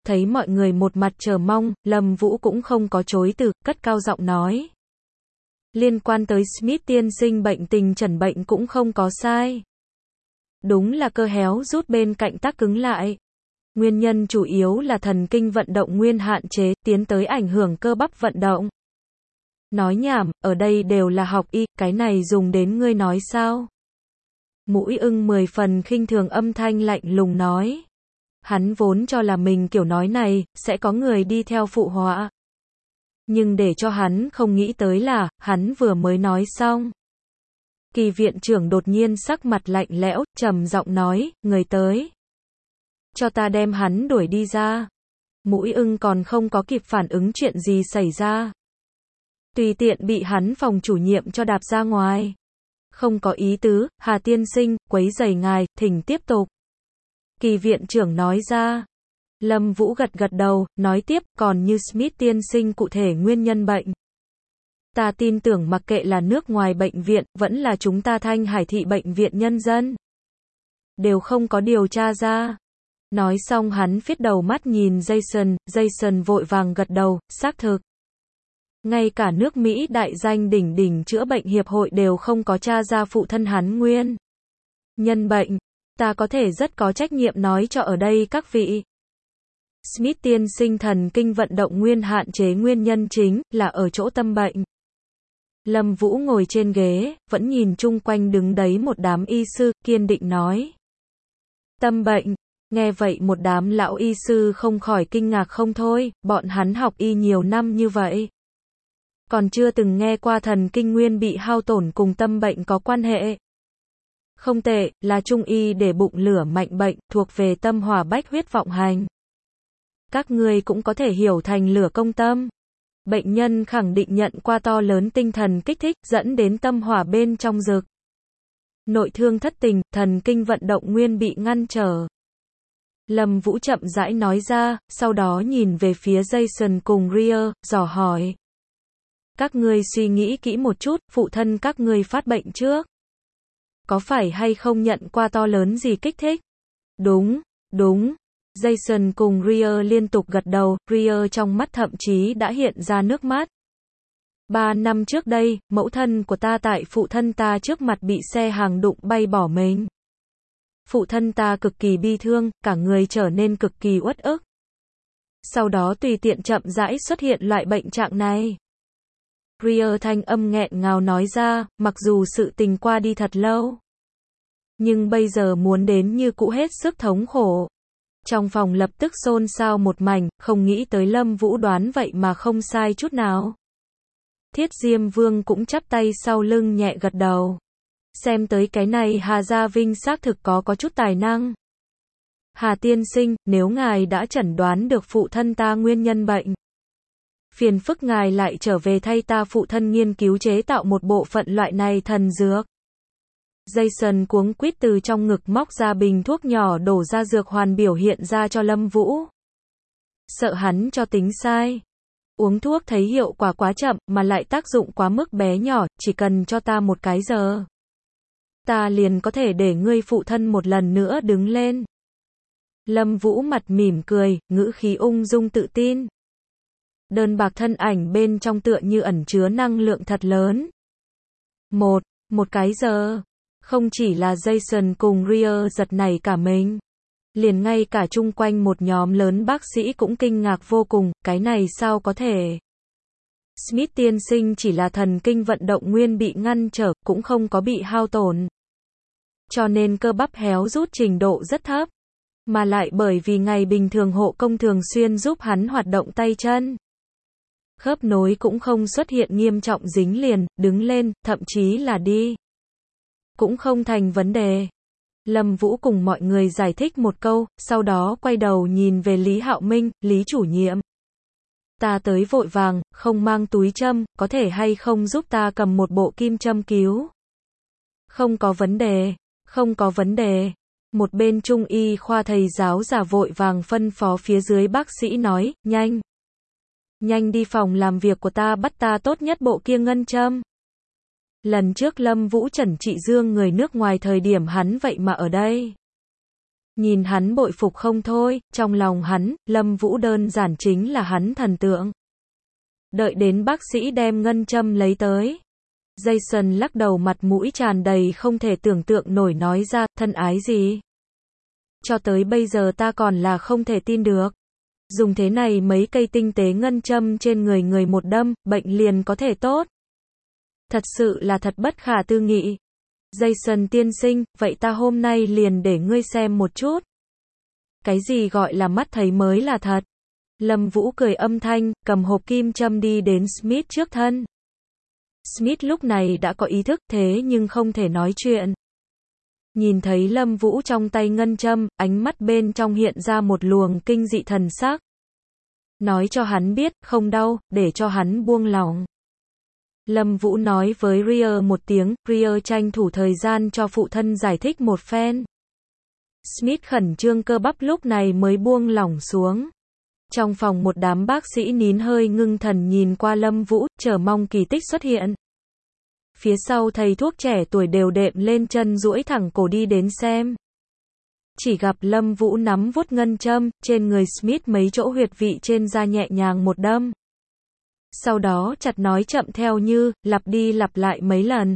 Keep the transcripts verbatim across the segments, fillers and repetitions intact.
thấy mọi người một mặt chờ mong, Lâm Vũ cũng không có chối từ, cất cao giọng nói. Liên quan tới Smith tiên sinh bệnh tình chẩn bệnh cũng không có sai. Đúng là cơ héo rút bên cạnh tắc cứng lại. Nguyên nhân chủ yếu là thần kinh vận động nguyên hạn chế, tiến tới ảnh hưởng cơ bắp vận động. Nói nhảm, ở đây đều là học y, cái này dùng đến ngươi nói sao? Mũi Ưng mười phần khinh thường âm thanh lạnh lùng nói. Hắn vốn cho là mình kiểu nói này, sẽ có người đi theo phụ họa. Nhưng để cho hắn không nghĩ tới là, hắn vừa mới nói xong. Kỳ viện trưởng đột nhiên sắc mặt lạnh lẽo, trầm giọng nói, người tới. Cho ta đem hắn đuổi đi ra. Mũi Ưng còn không có kịp phản ứng chuyện gì xảy ra. Tùy tiện bị hắn phòng chủ nhiệm cho đạp ra ngoài. Không có ý tứ, Hà tiên sinh, quấy rầy ngài, thỉnh tiếp tục. Kỳ viện trưởng nói ra. Lâm Vũ gật gật đầu, nói tiếp, còn như Smith tiên sinh cụ thể nguyên nhân bệnh. Ta tin tưởng mặc kệ là nước ngoài bệnh viện, vẫn là chúng ta Thanh Hải thị bệnh viện nhân dân. Đều không có điều tra ra. Nói xong hắn phiết đầu mắt nhìn Jason, Jason vội vàng gật đầu, xác thực. Ngay cả nước Mỹ đại danh đỉnh đỉnh chữa bệnh hiệp hội đều không có tra ra phụ thân hắn nguyên nhân bệnh. Ta có thể rất có trách nhiệm nói cho ở đây các vị. Smith tiên sinh thần kinh vận động nguyên hạn chế nguyên nhân chính là ở chỗ tâm bệnh. Lâm Vũ ngồi trên ghế, vẫn nhìn chung quanh đứng đấy một đám y sư, kiên định nói. Tâm bệnh. Nghe vậy một đám lão y sư không khỏi kinh ngạc không thôi, bọn hắn học y nhiều năm như vậy. Còn chưa từng nghe qua thần kinh nguyên bị hao tổn cùng tâm bệnh có quan hệ. Không tệ, là trung y để bụng lửa mạnh bệnh, thuộc về tâm hỏa bách huyết vọng hành. Các ngươi cũng có thể hiểu thành lửa công tâm. Bệnh nhân khẳng định nhận qua to lớn tinh thần kích thích, dẫn đến tâm hỏa bên trong rực. Nội thương thất tình, thần kinh vận động nguyên bị ngăn trở. Lâm Vũ chậm rãi nói ra, sau đó nhìn về phía Jason cùng Ria, dò hỏi. Các ngươi suy nghĩ kỹ một chút, phụ thân các ngươi phát bệnh trước. Có phải hay không nhận qua to lớn gì kích thích? Đúng, đúng. Jason cùng Ria liên tục gật đầu, Ria trong mắt thậm chí đã hiện ra nước mắt. Ba năm trước đây, mẫu thân của ta tại phụ thân ta trước mặt bị xe hàng đụng bay bỏ mình. Phụ thân ta cực kỳ bi thương, cả người trở nên cực kỳ uất ức. Sau đó tùy tiện chậm rãi xuất hiện loại bệnh trạng này. Ria thanh âm nghẹn ngào nói ra, mặc dù sự tình qua đi thật lâu. Nhưng bây giờ muốn đến như cũ hết sức thống khổ. Trong phòng lập tức xôn xao một mảnh, không nghĩ tới Lâm Vũ đoán vậy mà không sai chút nào. Thiết Diêm Vương cũng chắp tay sau lưng nhẹ gật đầu. Xem tới cái này Hà Gia Vinh xác thực có có chút tài năng. Hà tiên sinh, nếu ngài đã chẩn đoán được phụ thân ta nguyên nhân bệnh. Phiền phức ngài lại trở về thay ta phụ thân nghiên cứu chế tạo một bộ phận loại này thần dược. Jason cuống quýt từ trong ngực móc ra bình thuốc nhỏ đổ ra dược hoàn biểu hiện ra cho Lâm Vũ. Sợ hắn cho tính sai. Uống thuốc thấy hiệu quả quá chậm mà lại tác dụng quá mức bé nhỏ, chỉ cần cho ta một cái giờ. Ta liền có thể để ngươi phụ thân một lần nữa đứng lên. Lâm Vũ mặt mỉm cười, ngữ khí ung dung tự tin. Đơn bạc thân ảnh bên trong tựa như ẩn chứa năng lượng thật lớn. Một, một cái giờ. Không chỉ là Jason cùng Ria giật nảy cả mình. Liền ngay cả chung quanh một nhóm lớn bác sĩ cũng kinh ngạc vô cùng, cái này sao có thể. Smith tiên sinh chỉ là thần kinh vận động nguyên bị ngăn trở, cũng không có bị hao tổn. Cho nên cơ bắp héo rút trình độ rất thấp. Mà lại bởi vì ngày bình thường hộ công thường xuyên giúp hắn hoạt động tay chân. Khớp nối cũng không xuất hiện nghiêm trọng dính liền, đứng lên, thậm chí là đi. Cũng không thành vấn đề. Lâm Vũ cùng mọi người giải thích một câu, sau đó quay đầu nhìn về Lý Hạo Minh, Lý chủ nhiệm. Ta tới vội vàng, không mang túi châm, có thể hay không giúp ta cầm một bộ kim châm cứu? Không có vấn đề, không có vấn đề. Một bên trung y khoa thầy giáo giả vội vàng phân phó phía dưới bác sĩ nói, nhanh. Nhanh đi phòng làm việc của ta bắt ta tốt nhất bộ kia ngân châm. Lần trước Lâm Vũ chẩn trị Dương người nước ngoài thời điểm hắn vậy mà ở đây. Nhìn hắn bội phục không thôi, trong lòng hắn, Lâm Vũ đơn giản chính là hắn thần tượng. Đợi đến bác sĩ đem ngân châm lấy tới. Jason lắc đầu, mặt mũi tràn đầy không thể tưởng tượng nổi nói ra, thân ái gì? Cho tới bây giờ ta còn là không thể tin được. Dùng thế này mấy cây tinh tế ngân châm trên người người một đâm, bệnh liền có thể tốt. Thật sự là thật bất khả tư nghị. Jason tiên sinh, vậy ta hôm nay liền để ngươi xem một chút. Cái gì gọi là mắt thấy mới là thật. Lâm Vũ cười âm thanh, cầm hộp kim châm đi đến Smith trước thân. Smith lúc này đã có ý thức thế nhưng không thể nói chuyện. Nhìn thấy Lâm Vũ trong tay ngân châm, ánh mắt bên trong hiện ra một luồng kinh dị thần sắc. Nói cho hắn biết, không đau, để cho hắn buông lỏng. Lâm Vũ nói với Rhea một tiếng, Rhea tranh thủ thời gian cho phụ thân giải thích một phen. Smith khẩn trương cơ bắp lúc này mới buông lỏng xuống. Trong phòng một đám bác sĩ nín hơi ngưng thần nhìn qua Lâm Vũ, chờ mong kỳ tích xuất hiện. Phía sau thầy thuốc trẻ tuổi đều đệm lên chân duỗi thẳng cổ đi đến xem. Chỉ gặp Lâm Vũ nắm vuốt ngân châm, trên người Smith mấy chỗ huyệt vị trên da nhẹ nhàng một đâm. Sau đó chặt nói chậm theo như, lặp đi lặp lại mấy lần.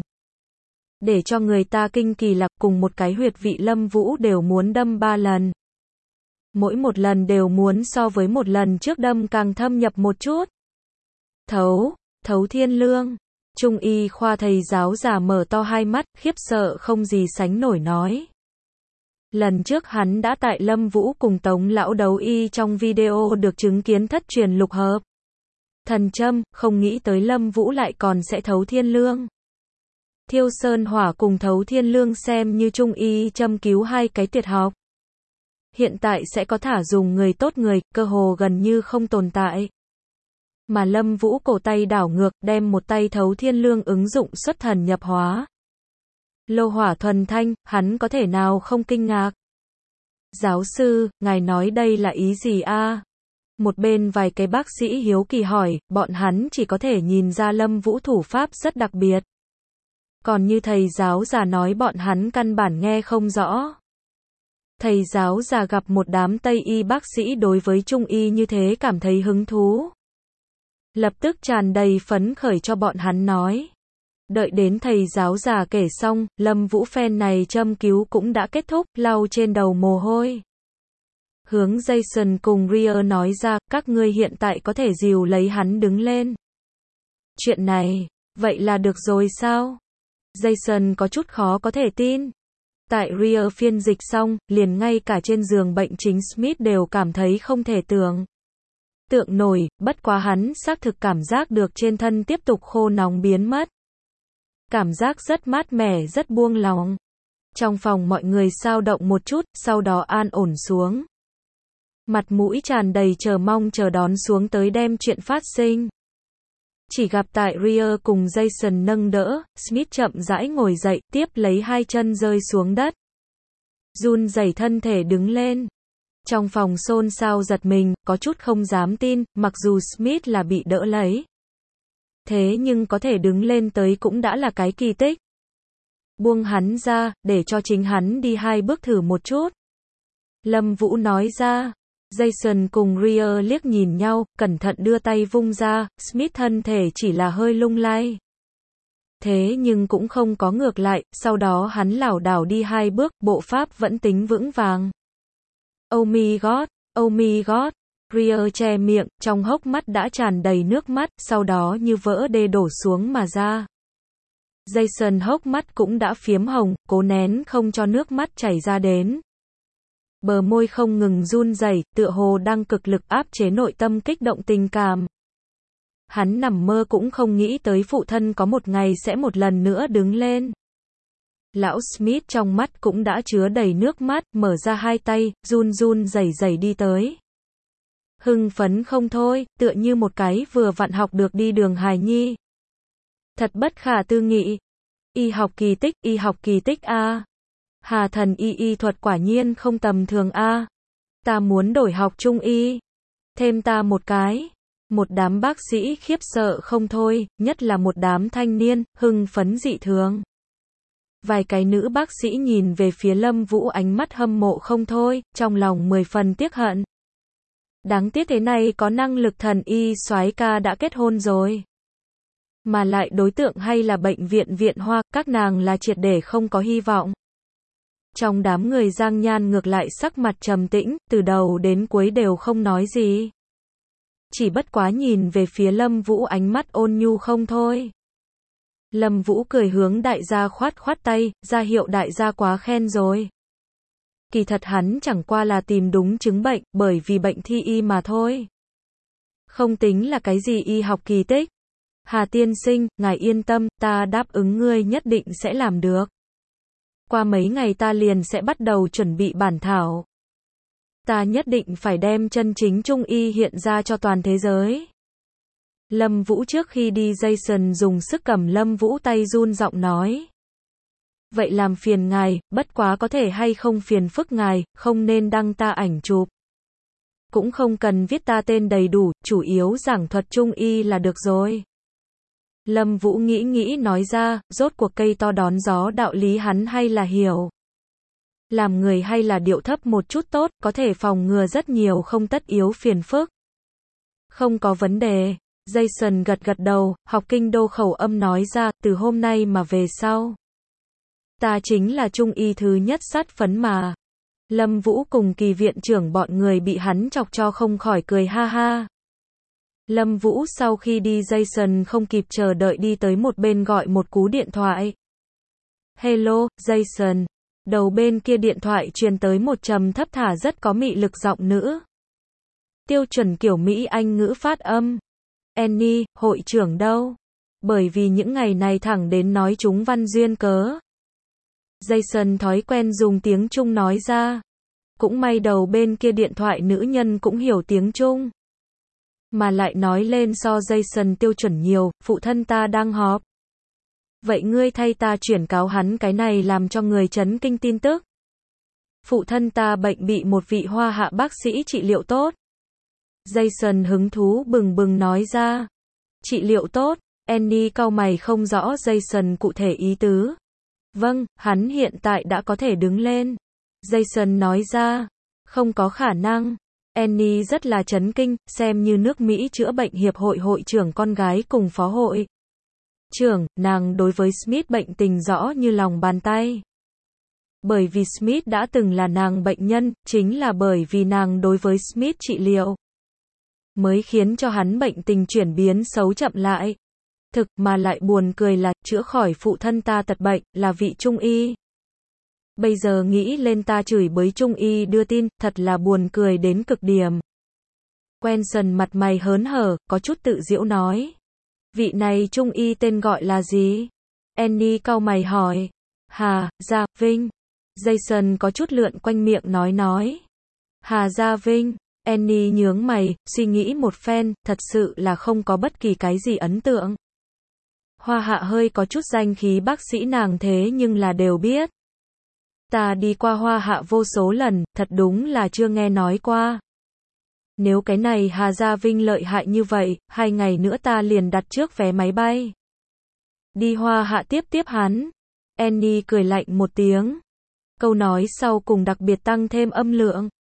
Để cho người ta kinh kỳ là cùng một cái huyệt vị Lâm Vũ đều muốn đâm ba lần. Mỗi một lần đều muốn so với một lần trước đâm càng thâm nhập một chút. Thấu, Thấu Thiên Lương. Trung y khoa thầy giáo già mở to hai mắt, khiếp sợ không gì sánh nổi nói. Lần trước hắn đã tại Lâm Vũ cùng Tống lão đấu y trong video được chứng kiến thất truyền lục hợp. Thần châm, không nghĩ tới Lâm Vũ lại còn sẽ thấu thiên lương. Thiêu sơn hỏa cùng thấu thiên lương xem như trung y châm cứu hai cái tuyệt học. Hiện tại sẽ có thả dùng người tốt người, cơ hồ gần như không tồn tại. Mà Lâm Vũ cổ tay đảo ngược, đem một tay thấu thiên lương ứng dụng xuất thần nhập hóa. Lô hỏa thuần thanh, hắn có thể nào không kinh ngạc. Giáo sư, ngài nói đây là ý gì a? Một bên vài cái bác sĩ hiếu kỳ hỏi, bọn hắn chỉ có thể nhìn ra Lâm Vũ thủ pháp rất đặc biệt. Còn như thầy giáo già nói bọn hắn căn bản nghe không rõ. Thầy giáo già gặp một đám Tây y bác sĩ đối với Trung y như thế cảm thấy hứng thú. Lập tức tràn đầy phấn khởi cho bọn hắn nói. Đợi đến thầy giáo già kể xong, Lâm Vũ phen này châm cứu cũng đã kết thúc, lau trên đầu mồ hôi. Hướng Jason cùng Rhea nói ra, các ngươi hiện tại có thể dìu lấy hắn đứng lên. Chuyện này, vậy là được rồi sao? Jason có chút khó có thể tin. Tại Rhea phiên dịch xong, liền ngay cả trên giường bệnh chính Smith đều cảm thấy không thể tưởng. Tượng nổi, bất quá hắn xác thực cảm giác được trên thân tiếp tục khô nóng biến mất. Cảm giác rất mát mẻ, rất buông lỏng. Trong phòng mọi người xao động một chút, sau đó an ổn xuống. Mặt mũi tràn đầy chờ mong chờ đón xuống tới đem chuyện phát sinh. Chỉ gặp tại Rhea cùng Jason nâng đỡ, Smith chậm rãi ngồi dậy, tiếp lấy hai chân rơi xuống đất. Run rẩy thân thể đứng lên. Trong phòng xôn xao giật mình, có chút không dám tin, mặc dù Smith là bị đỡ lấy. Thế nhưng có thể đứng lên tới cũng đã là cái kỳ tích. Buông hắn ra, để cho chính hắn đi hai bước thử một chút. Lâm Vũ nói ra. Jason cùng Rhea liếc nhìn nhau, cẩn thận đưa tay vung ra, Smith thân thể chỉ là hơi lung lay. Thế nhưng cũng không có ngược lại, sau đó hắn lảo đảo đi hai bước, bộ pháp vẫn tính vững vàng. Oh my god, oh my god, Rhea che miệng, trong hốc mắt đã tràn đầy nước mắt, sau đó như vỡ đê đổ xuống mà ra. Jason hốc mắt cũng đã phiếm hồng, cố nén không cho nước mắt chảy ra đến. Bờ môi không ngừng run rẩy, tựa hồ đang cực lực áp chế nội tâm kích động tình cảm. Hắn nằm mơ cũng không nghĩ tới phụ thân có một ngày sẽ một lần nữa đứng lên. Lão Smith trong mắt cũng đã chứa đầy nước mắt, mở ra hai tay, run run rẩy rẩy đi tới. Hưng phấn không thôi, tựa như một cái vừa vặn học được đi đường hài nhi. Thật bất khả tư nghị. Y học kỳ tích, y học kỳ tích a. Hà thần y y thuật quả nhiên không tầm thường a. Ta muốn đổi học trung y. Thêm ta một cái. Một đám bác sĩ khiếp sợ không thôi, nhất là một đám thanh niên, hưng phấn dị thường. Vài cái nữ bác sĩ nhìn về phía Lâm Vũ ánh mắt hâm mộ không thôi, trong lòng mười phần tiếc hận. Đáng tiếc thế này có năng lực thần y soái ca đã kết hôn rồi. Mà lại đối tượng hay là bệnh viện Viện Hoa, các nàng là triệt để không có hy vọng. Trong đám người Giang Nhan ngược lại sắc mặt trầm tĩnh, từ đầu đến cuối đều không nói gì. Chỉ bất quá nhìn về phía Lâm Vũ ánh mắt ôn nhu không thôi. Lâm Vũ cười hướng đại gia khoát khoát tay, ra hiệu đại gia quá khen rồi. Kỳ thật hắn chẳng qua là tìm đúng chứng bệnh, bởi vì bệnh thi y mà thôi. Không tính là cái gì y học kỳ tích. Hà tiên sinh, ngài yên tâm, ta đáp ứng ngươi nhất định sẽ làm được. Qua mấy ngày ta liền sẽ bắt đầu chuẩn bị bản thảo. Ta nhất định phải đem chân chính trung y hiện ra cho toàn thế giới. Lâm Vũ trước khi đi Jason dùng sức cầm Lâm Vũ tay run giọng nói. Vậy làm phiền ngài, bất quá có thể hay không phiền phức ngài, không nên đăng ta ảnh chụp. Cũng không cần viết ta tên đầy đủ, chủ yếu giảng thuật trung y là được rồi. Lâm Vũ nghĩ nghĩ nói ra, rốt cuộc cây to đón gió đạo lý hắn hay là hiểu. Làm người hay là điệu thấp một chút tốt, có thể phòng ngừa rất nhiều không tất yếu phiền phức. Không có vấn đề. Jason gật gật đầu, học kinh đô khẩu âm nói ra, từ hôm nay mà về sau. Ta chính là trung y thứ nhất sát phấn mà. Lâm Vũ cùng Kỳ viện trưởng bọn người bị hắn chọc cho không khỏi cười ha ha. Lâm Vũ sau khi đi Jason không kịp chờ đợi đi tới một bên gọi một cú điện thoại. Hello, Jason. Đầu bên kia điện thoại truyền tới một trầm thấp thả rất có mị lực giọng nữ. Tiêu chuẩn kiểu Mỹ Anh ngữ phát âm. Annie, hội trưởng đâu? Bởi vì những ngày này thẳng đến nói chúng văn duyên cớ. Jason thói quen dùng tiếng Trung nói ra. Cũng may đầu bên kia điện thoại nữ nhân cũng hiểu tiếng Trung. Mà lại nói lên so Jason tiêu chuẩn nhiều, phụ thân ta đang họp. Vậy ngươi thay ta chuyển cáo hắn cái này làm cho người chấn kinh tin tức. Phụ thân ta bệnh bị một vị Hoa Hạ bác sĩ trị liệu tốt. Jason hứng thú bừng bừng nói ra. Trị liệu tốt, Annie cau mày không rõ Jason cụ thể ý tứ. Vâng, hắn hiện tại đã có thể đứng lên. Jason nói ra. Không có khả năng. Annie rất là chấn kinh, xem như nước Mỹ chữa bệnh hiệp hội hội trưởng con gái cùng phó hội trưởng, nàng đối với Smith bệnh tình rõ như lòng bàn tay. Bởi vì Smith đã từng là nàng bệnh nhân, chính là bởi vì nàng đối với Smith trị liệu, mới khiến cho hắn bệnh tình chuyển biến xấu chậm lại. Thực mà lại buồn cười là, chữa khỏi phụ thân ta tật bệnh, là vị trung y. Bây giờ nghĩ lên ta chửi bới trung y đưa tin, thật là buồn cười đến cực điểm. Quenson mặt mày hớn hở, có chút tự giễu nói. Vị này trung y tên gọi là gì? Annie cau mày hỏi. Hà Gia Vinh. Jason có chút lượn quanh miệng nói nói. Hà Gia Vinh. Annie nhướng mày, suy nghĩ một phen, thật sự là không có bất kỳ cái gì ấn tượng. Hoa Hạ hơi có chút danh khí bác sĩ nàng thế nhưng là đều biết. Ta đi qua Hoa Hạ vô số lần, thật đúng là chưa nghe nói qua. Nếu cái này Hà Gia Vinh lợi hại như vậy, hai ngày nữa ta liền đặt trước vé máy bay. Đi Hoa Hạ tiếp tiếp hắn. Annie cười lạnh một tiếng. Câu nói sau cùng đặc biệt tăng thêm âm lượng.